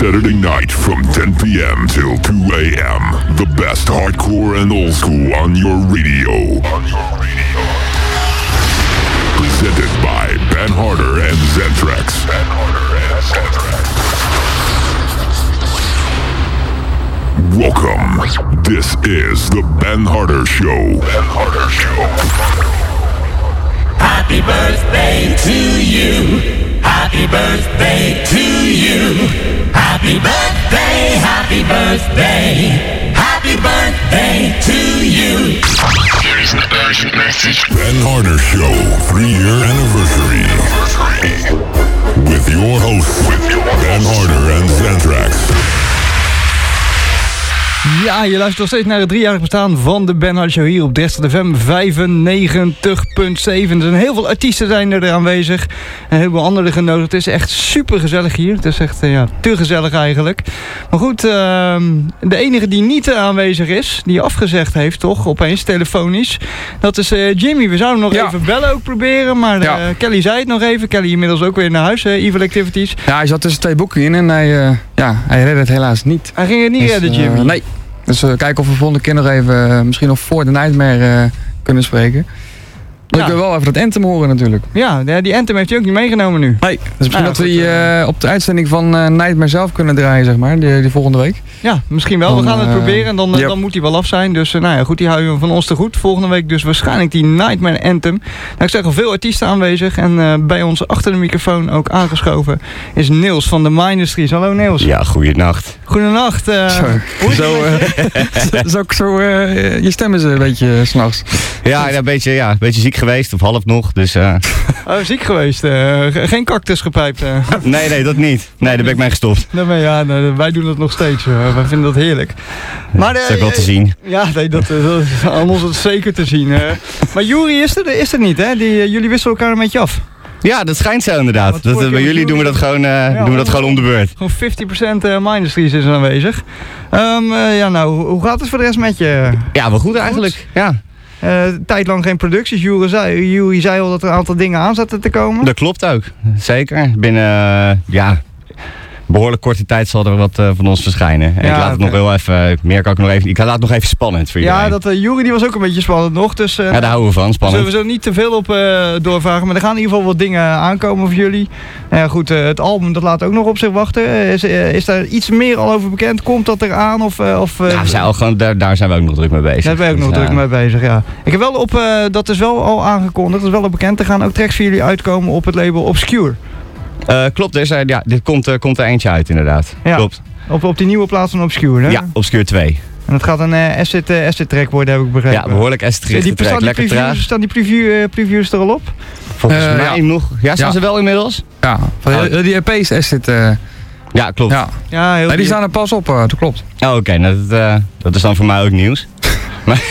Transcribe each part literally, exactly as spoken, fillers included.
Saturday night from ten p.m. till two a.m. The best hardcore and old school on your radio. On your radio. Presented by Ben Harder and Zentrax. Ben Harder and Zentrax. Welcome. This is the Ben Harder Show. Ben Harder Show. Happy birthday to you. Happy birthday to you. Happy birthday, happy birthday. Happy birthday to you. Here is an urgent message. Ben Harder Show, three-year anniversary. With your host, Ben Harder and Zentrax. Ja, je luistert nog steeds naar het driejarig bestaan van de Ben Harder Show hier op Dresden F M vijfennegentig komma zeven. Er zijn heel veel artiesten zijn er aanwezig en heel veel anderen genodigd. Het is echt super gezellig hier. Het is echt uh, ja, te gezellig eigenlijk. Maar goed, uh, de enige die niet aanwezig is, die afgezegd heeft toch, opeens telefonisch, dat is uh, Jimmy. We zouden nog ja. even bellen ook proberen, maar uh, ja. Kelly zei het nog even. Kelly inmiddels ook weer naar huis, uh, Evil Activities. Ja, hij zat tussen twee boeken in en hij, uh, ja, hij redde het helaas niet. Hij ging het niet dus, redden, Jimmy? Uh, nee. Dus uh, kijken of we volgende keer nog even, uh, misschien nog voor de Nightmare uh, kunnen spreken. Dan ja. kunnen we wel even dat Anthem horen natuurlijk. Ja, die Anthem heeft hij ook niet meegenomen nu. Nee, dus misschien nou, dat we die uh, op de uitzending van uh, Nightmare zelf kunnen draaien, zeg maar, die, die volgende week. Ja, misschien wel. Dan, we gaan het uh, proberen en dan, yep. dan moet hij wel af zijn. Dus uh, nou ja, goed, die houden we van ons te goed. Volgende week dus waarschijnlijk die Nightmare Anthem. Nou, ik zeg al veel artiesten aanwezig en uh, bij ons achter de microfoon ook aangeschoven is Niels van de Mindustries. Hallo Niels. Ja, goeienacht. Goedenacht. Uh, zo, uh, zo, zo uh, je stem is een beetje uh, 's nachts. Ja, ja, een beetje, ja, een beetje ziek geweest, of half nog, dus... Uh... Oh, ziek geweest. Uh, geen cactus gepijpt. Uh. Nee, nee, dat niet. Nee, daar ben ik mee gestopt. Nee, maar ja, nee, wij doen dat nog steeds. Uh, wij vinden dat heerlijk. Maar, uh, dat is ook wel te zien. Ja, nee, dat, uh, dat is aan ons het zeker te zien. Uh. Maar Juri is er, is er niet, hè? Die, uh, jullie wisselen elkaar een beetje af. Ja, dat schijnt zo inderdaad. Ja, dat, uh, bij jullie doen we dat gewoon, uh, ja, doen we dat gewoon om de beurt. Gewoon vijftig procent uh, Mindustries is aanwezig. Um, uh, ja, nou, hoe gaat het voor de rest met je? Ja, wel goed eigenlijk. Goed. Ja. Uh, tijd lang geen producties. Juri zei, Juri zei al dat er een aantal dingen aan zaten te komen. Dat klopt ook, zeker. Binnen, uh, ja, behoorlijk korte tijd zal er wat uh, van ons verschijnen. En ja, ik laat het okay. nog heel even, meer kan ik nog even, ik laat het nog even spannend voor iedereen. Ja, dat uh, Juri die was ook een beetje spannend nog. Dus, uh, ja, daar houden we van, spannend. We zullen niet te veel op uh, doorvragen, maar er gaan in ieder geval wat dingen aankomen voor jullie. Nou ja, goed, uh, het album dat laat ook nog op zich wachten. Is, uh, is daar iets meer al over bekend? Komt dat eraan? Of, uh, of, uh, ja, we zijn al gewoon, daar, daar zijn we ook nog druk mee bezig. Daar zijn we ook nog dus, druk uh, mee bezig, ja. Ik heb wel op, uh, dat is wel al aangekondigd, dat is wel al bekend. Er gaan ook tracks voor jullie uitkomen op het label Obscure. Uh, klopt, dus, uh, ja, dit komt, uh, komt er eentje uit inderdaad. Ja, klopt. Op, op die nieuwe plaats van Obscure, hè? Ja, Obscure twee. En het gaat een uh, acid, uh, acid track worden, heb ik begrepen. Ja, behoorlijk acid gerichte track, die lekker previews, traag. Staan die preview, uh, previews er al op? Volgens uh, mij ja. nog. Ja, staan ja. ze wel inmiddels? Ja, van oh. die, die E P's acid... Uh, ja, klopt. Ja, ja heel nee, die staan er pas op, uh, dat klopt. Oh, oké, okay. nou, dat, uh, dat is dan voor mij ook nieuws. maar,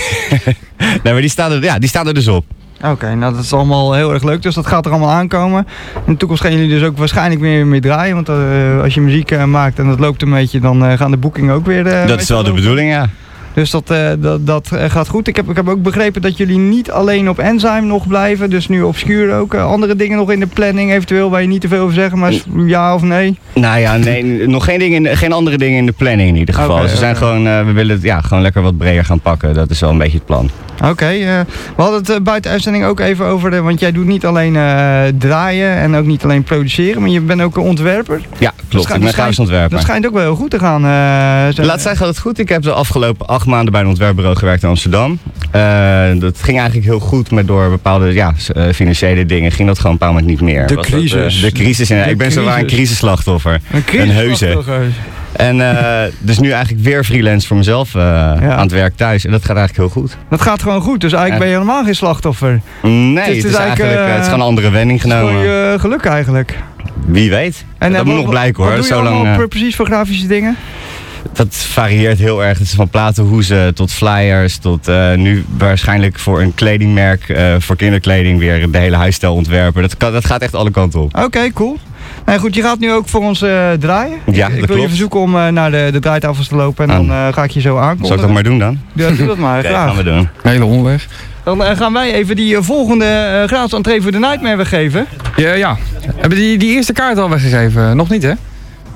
nee, maar die staan er, ja, die staan er dus op. Oké, okay, nou dat is allemaal heel erg leuk, dus dat gaat er allemaal aankomen. In de toekomst gaan jullie dus ook waarschijnlijk meer mee draaien, want uh, als je muziek uh, maakt en dat loopt een beetje, dan uh, gaan de boekingen ook weer... Uh, dat is wel lopen. De bedoeling, ja. Dus dat, uh, dat, dat uh, gaat goed. Ik heb, ik heb ook begrepen dat jullie niet alleen op Enzyme nog blijven, dus nu Obscure ook. Uh, andere dingen nog in de planning eventueel, waar je niet te veel over zeggen, maar ja of nee? Nou ja, nee, nog geen, dingen in, geen andere dingen in de planning in ieder geval. Okay, Ze zijn okay. gewoon, uh, we willen het ja, gewoon lekker wat breder gaan pakken, dat is wel een beetje het plan. Oké, okay, uh, we hadden het uh, buiten de uitzending ook even over, de, want jij doet niet alleen uh, draaien en ook niet alleen produceren, maar je bent ook een ontwerper. Ja, klopt, schijnt, ik ben grafisch ontwerper. Dat schijnt ook wel heel goed te gaan. Uh, Laat zeggen dat het goed. Ik heb de afgelopen acht maanden bij een ontwerpbureau gewerkt in Amsterdam. Uh, dat ging eigenlijk heel goed, maar door bepaalde ja, financiële dingen ging dat gewoon een paar maanden niet meer. De crisis. Dat, uh, de crisis. En, de ik ben zo waar een crisisslachtoffer. Een crisisslachtoffer. Een heuse. En uh, dus nu eigenlijk weer freelance voor mezelf uh, ja. aan het werk thuis. En dat gaat eigenlijk heel goed. Dat gaat gewoon goed, dus eigenlijk ben je helemaal geen slachtoffer. Nee, het is, het is, het is eigenlijk, uh, het is gewoon een andere wending genomen. Het is voor je geluk eigenlijk. Wie weet. En, dat uh, moet nog blijken hoor. Wat doe je Zo lang, allemaal uh, precies voor grafische dingen? Dat varieert heel erg. Het is van platenhoezen tot flyers tot uh, nu waarschijnlijk voor een kledingmerk, uh, voor kinderkleding weer de hele huisstijl ontwerpen. Dat, kan, dat gaat echt alle kanten op. Oké, okay, cool. Nou goed, je gaat nu ook voor ons uh, draaien. Ja, ik, ik dat wil klopt. je verzoeken om uh, naar de, de draaitafels te lopen en ah. dan uh, ga ik je zo aankondigen. Zal ik dat maar doen dan? Ja, doe dat maar, graag. Ja, gaan we doen. Een hele omweg. Dan uh, gaan wij even die uh, volgende uh, gratis entree voor de Nightmare weggeven. Ja, ja. Hebben die, die eerste kaart al weggegeven? Nog niet, hè?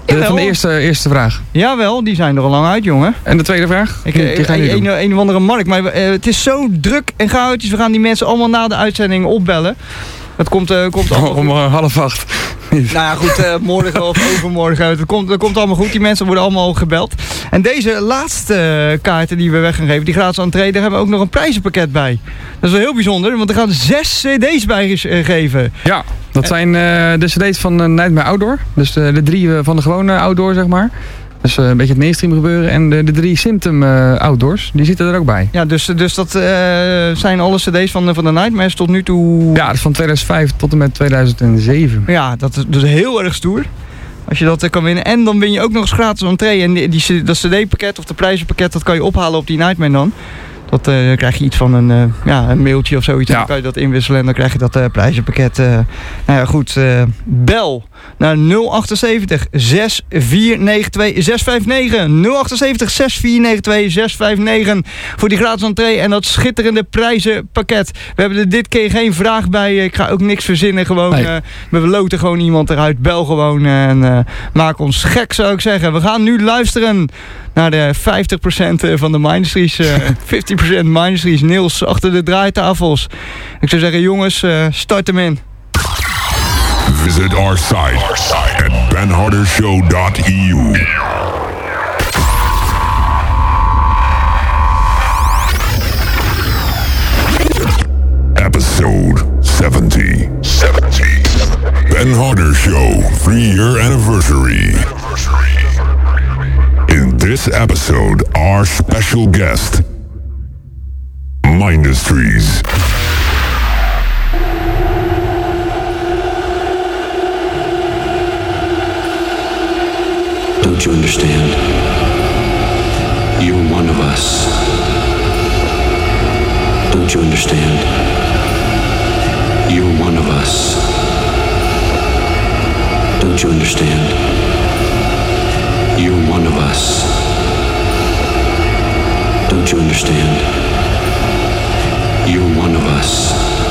De, van de eerste, eerste vraag. Jawel, die zijn er al lang uit, jongen. En de tweede vraag? Ik, die, die ga je een, een, een of andere markt. Maar uh, het is zo druk en chaotisch. We gaan die mensen allemaal na de uitzending opbellen. Dat komt, uh, komt allemaal om uh, half acht. Nou ja, goed, uh, morgen of overmorgen. Dat komt, dat komt allemaal goed. Die mensen worden allemaal gebeld. En deze laatste uh, kaarten die we weg gaan geven, die gratis entree, daar hebben we ook nog een prijzenpakket bij. Dat is wel heel bijzonder, want er gaan zes cd's bij uh, geven. Ja, dat zijn uh, de cd's van uh, Nightmare Outdoor. Dus de, de drie uh, van de gewone outdoor, zeg maar. Dus uh, een beetje het mainstream gebeuren. En de, de drie Symptom uh, outdoors, die zitten er ook bij. Ja, dus, dus dat uh, zijn alle cd's van, van de Nightmares tot nu toe... Ja, dat is van tweeduizend vijf tot en met tweeduizend zeven. Ja, dat is dus heel erg stoer. Als je dat uh, kan winnen. En dan win je ook nog eens gratis entree. En die, die, dat cd-pakket of de prijzenpakket, dat kan je ophalen op die Nightmare dan. Dat, uh, dan krijg je iets van een, uh, ja, een mailtje of zoiets. Ja. Dan kan je dat inwisselen en dan krijg je dat uh, prijzenpakket. Uh, nou ja, goed. Uh, bel naar nul achtenzeventig, zes vier negen twee, zes vijf negen. nul achtenzeventig, zes vier negen twee, zes vijf negen. Voor die gratis entree en dat schitterende prijzenpakket. We hebben er dit keer geen vraag bij. Ik ga ook niks verzinnen. Gewoon, nee. uh, we loten gewoon iemand eruit. Bel gewoon uh, en uh, maak ons gek, zou ik zeggen. We gaan nu luisteren naar de vijftig procent van de Mindustries. Uh, vijftig procent Mindustries. Niels achter de draaitafels. Ik zou zeggen, jongens, uh, start hem in. Visit our site, our site at ben harder show dot e u. Episode seventy. seventy. Ben Harder Show, three-year anniversary. In this episode, our special guest, Mindustries. Don't you understand? You're one of us. Don't you understand? You're one of us. Don't you understand? You're one of us. Don't you understand? You're one of us.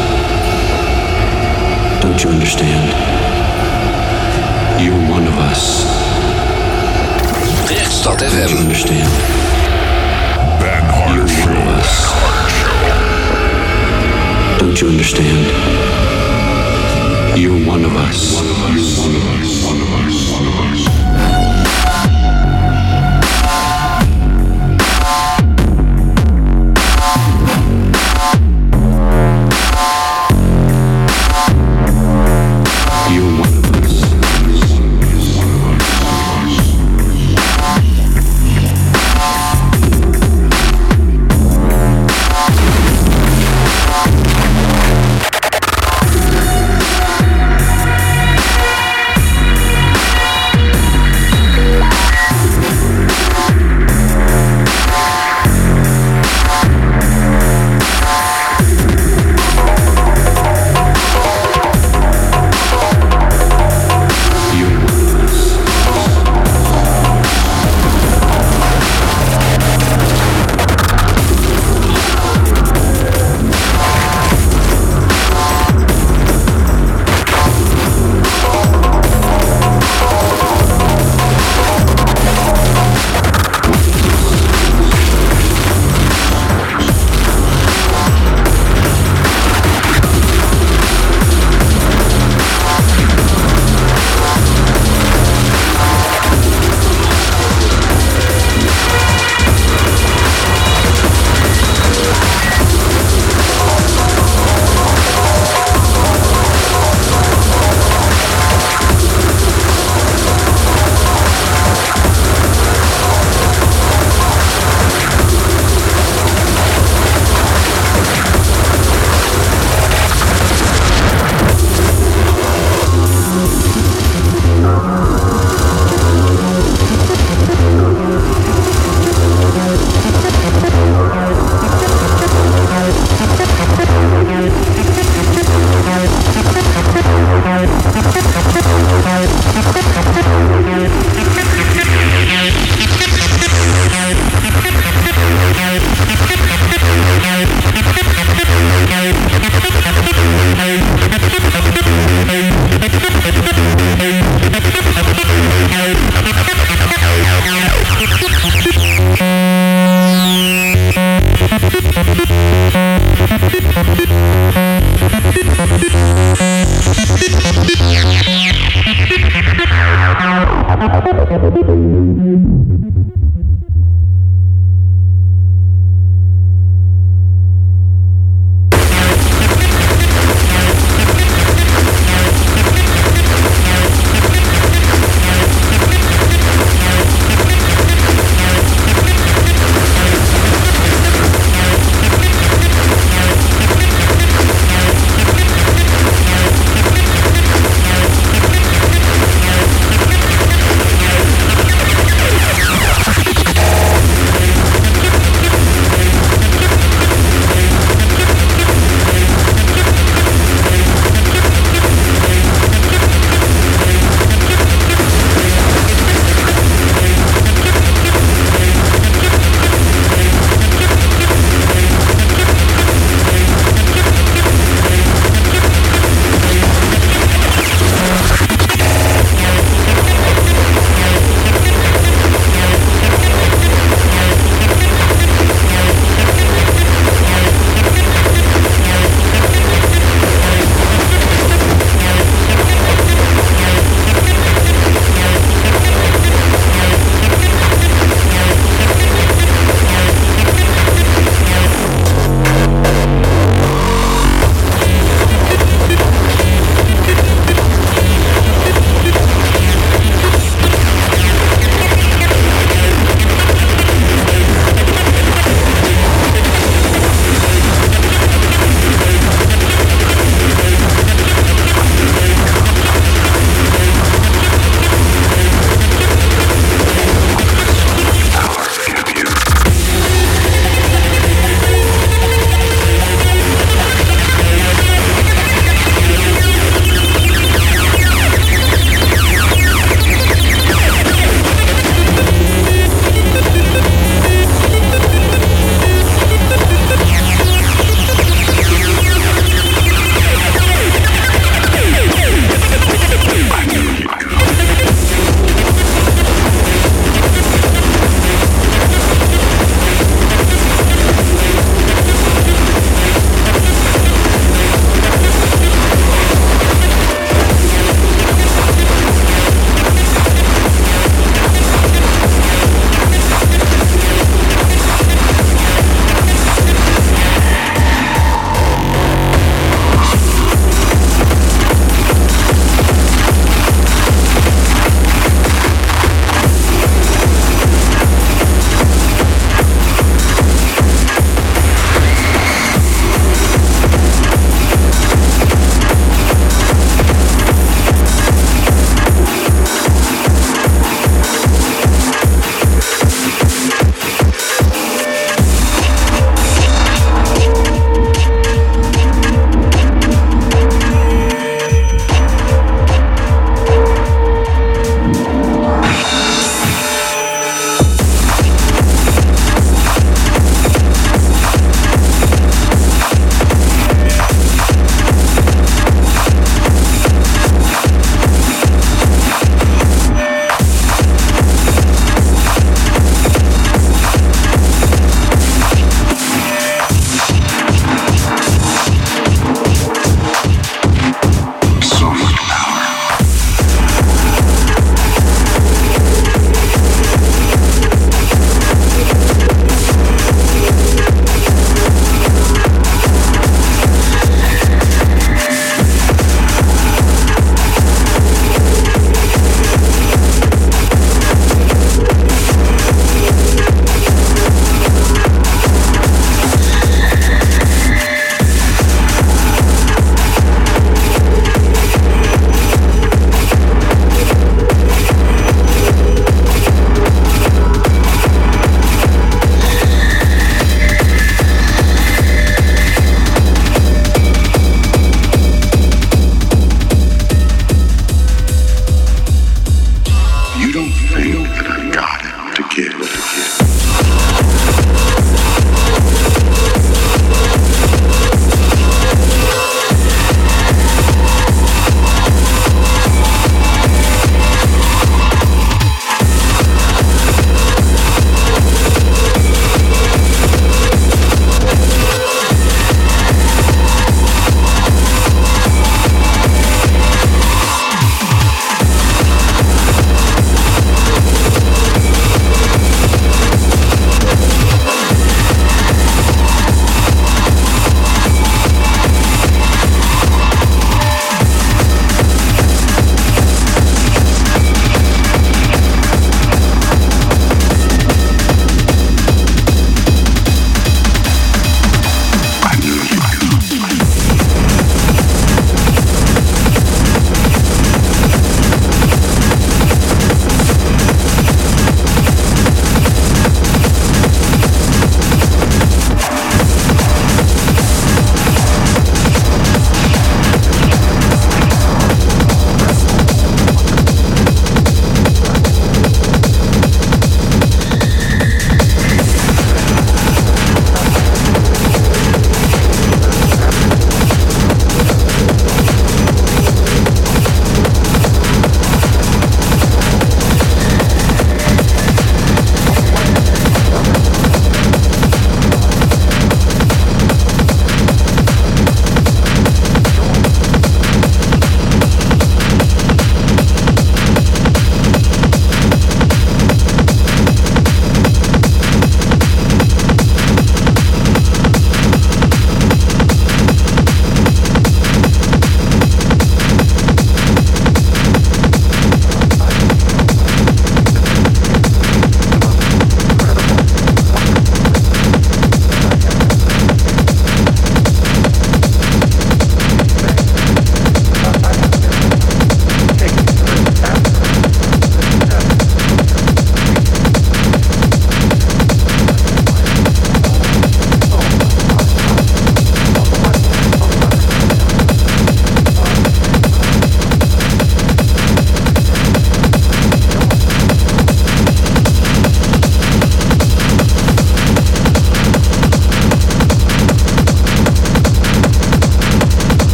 Don't you understand? You're one of us. Rechtstad F M. Don't you understand? Ben Harder Show. One of us. Don't you understand? You're one of us. One of us. One of us. One of us. One of us.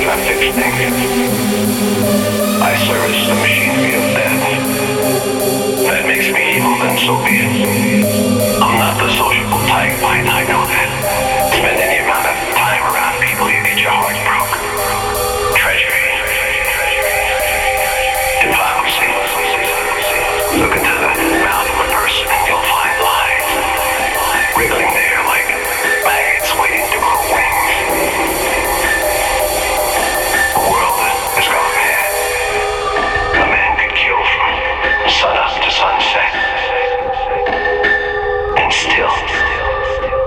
I fix things. I service the machinery of death. That makes me evil, then so be it. I'm not the sociable type, I, I know that. Spend any amount of time around people, you get your heart broke. Treachery. Hypocrisy. Look into the mouth of a person and you'll find lies. Wriggling there like maggots waiting to grow wings. The world has gone mad. A man could kill from sun up to sunset. And still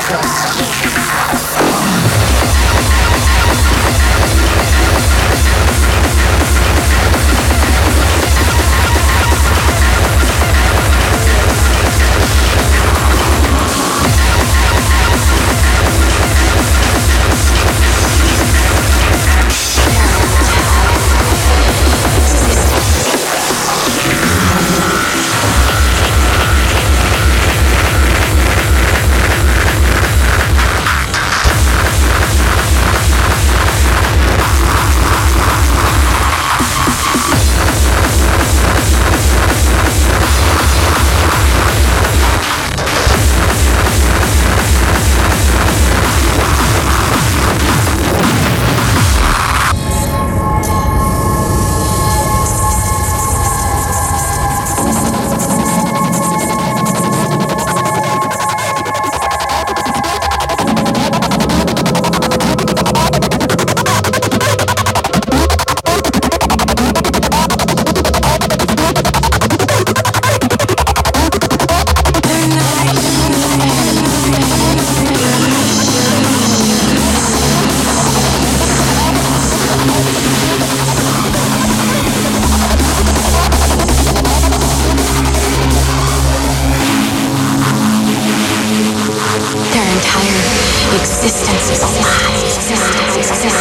Existence is a lie. Existence is a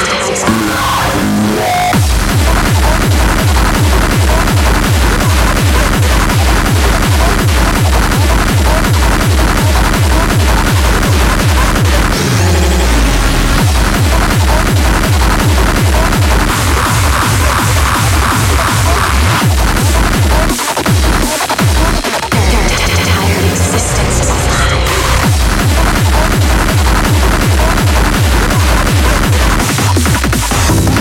lie. Existence is a lie.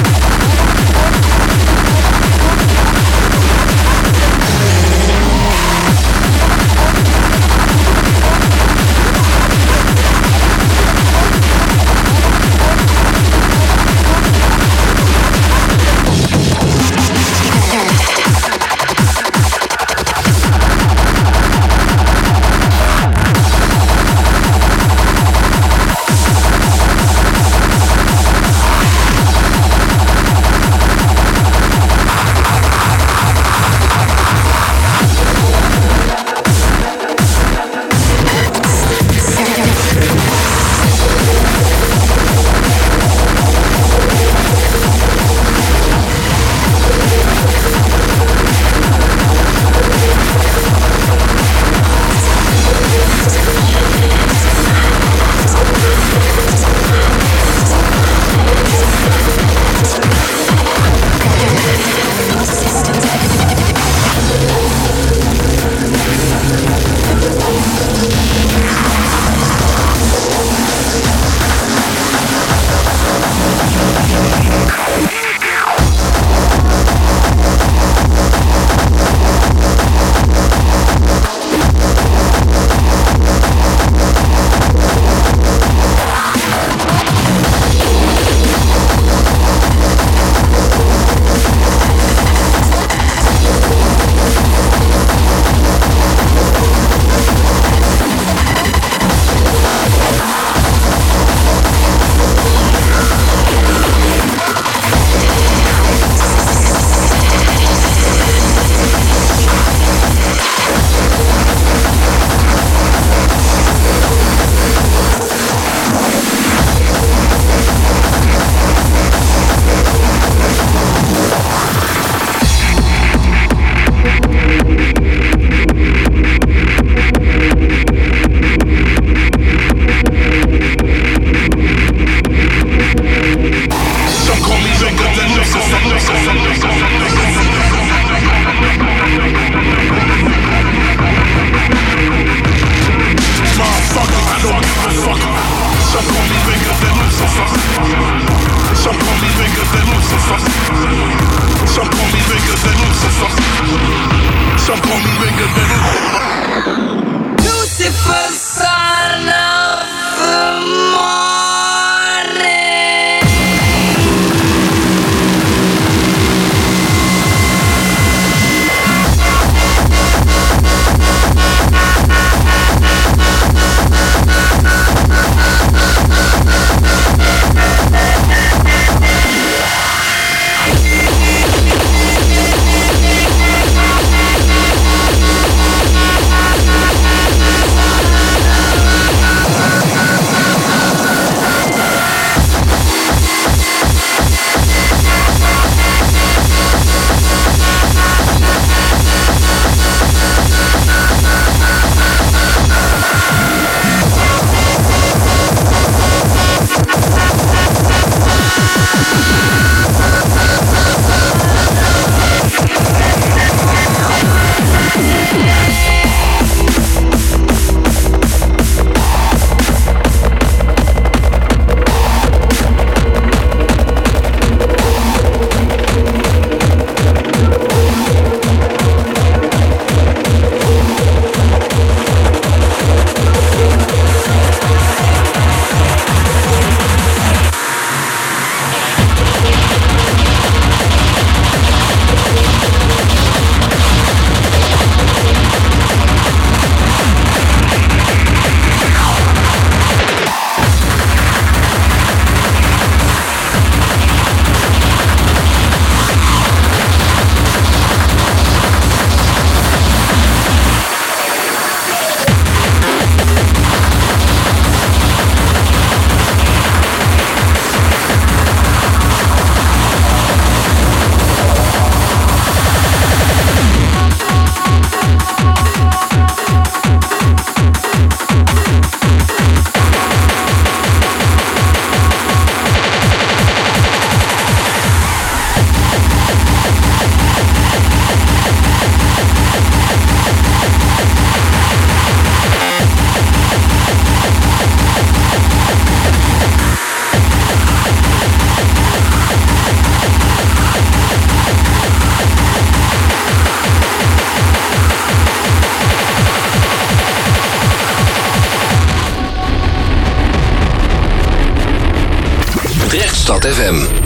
Drechtstad F M.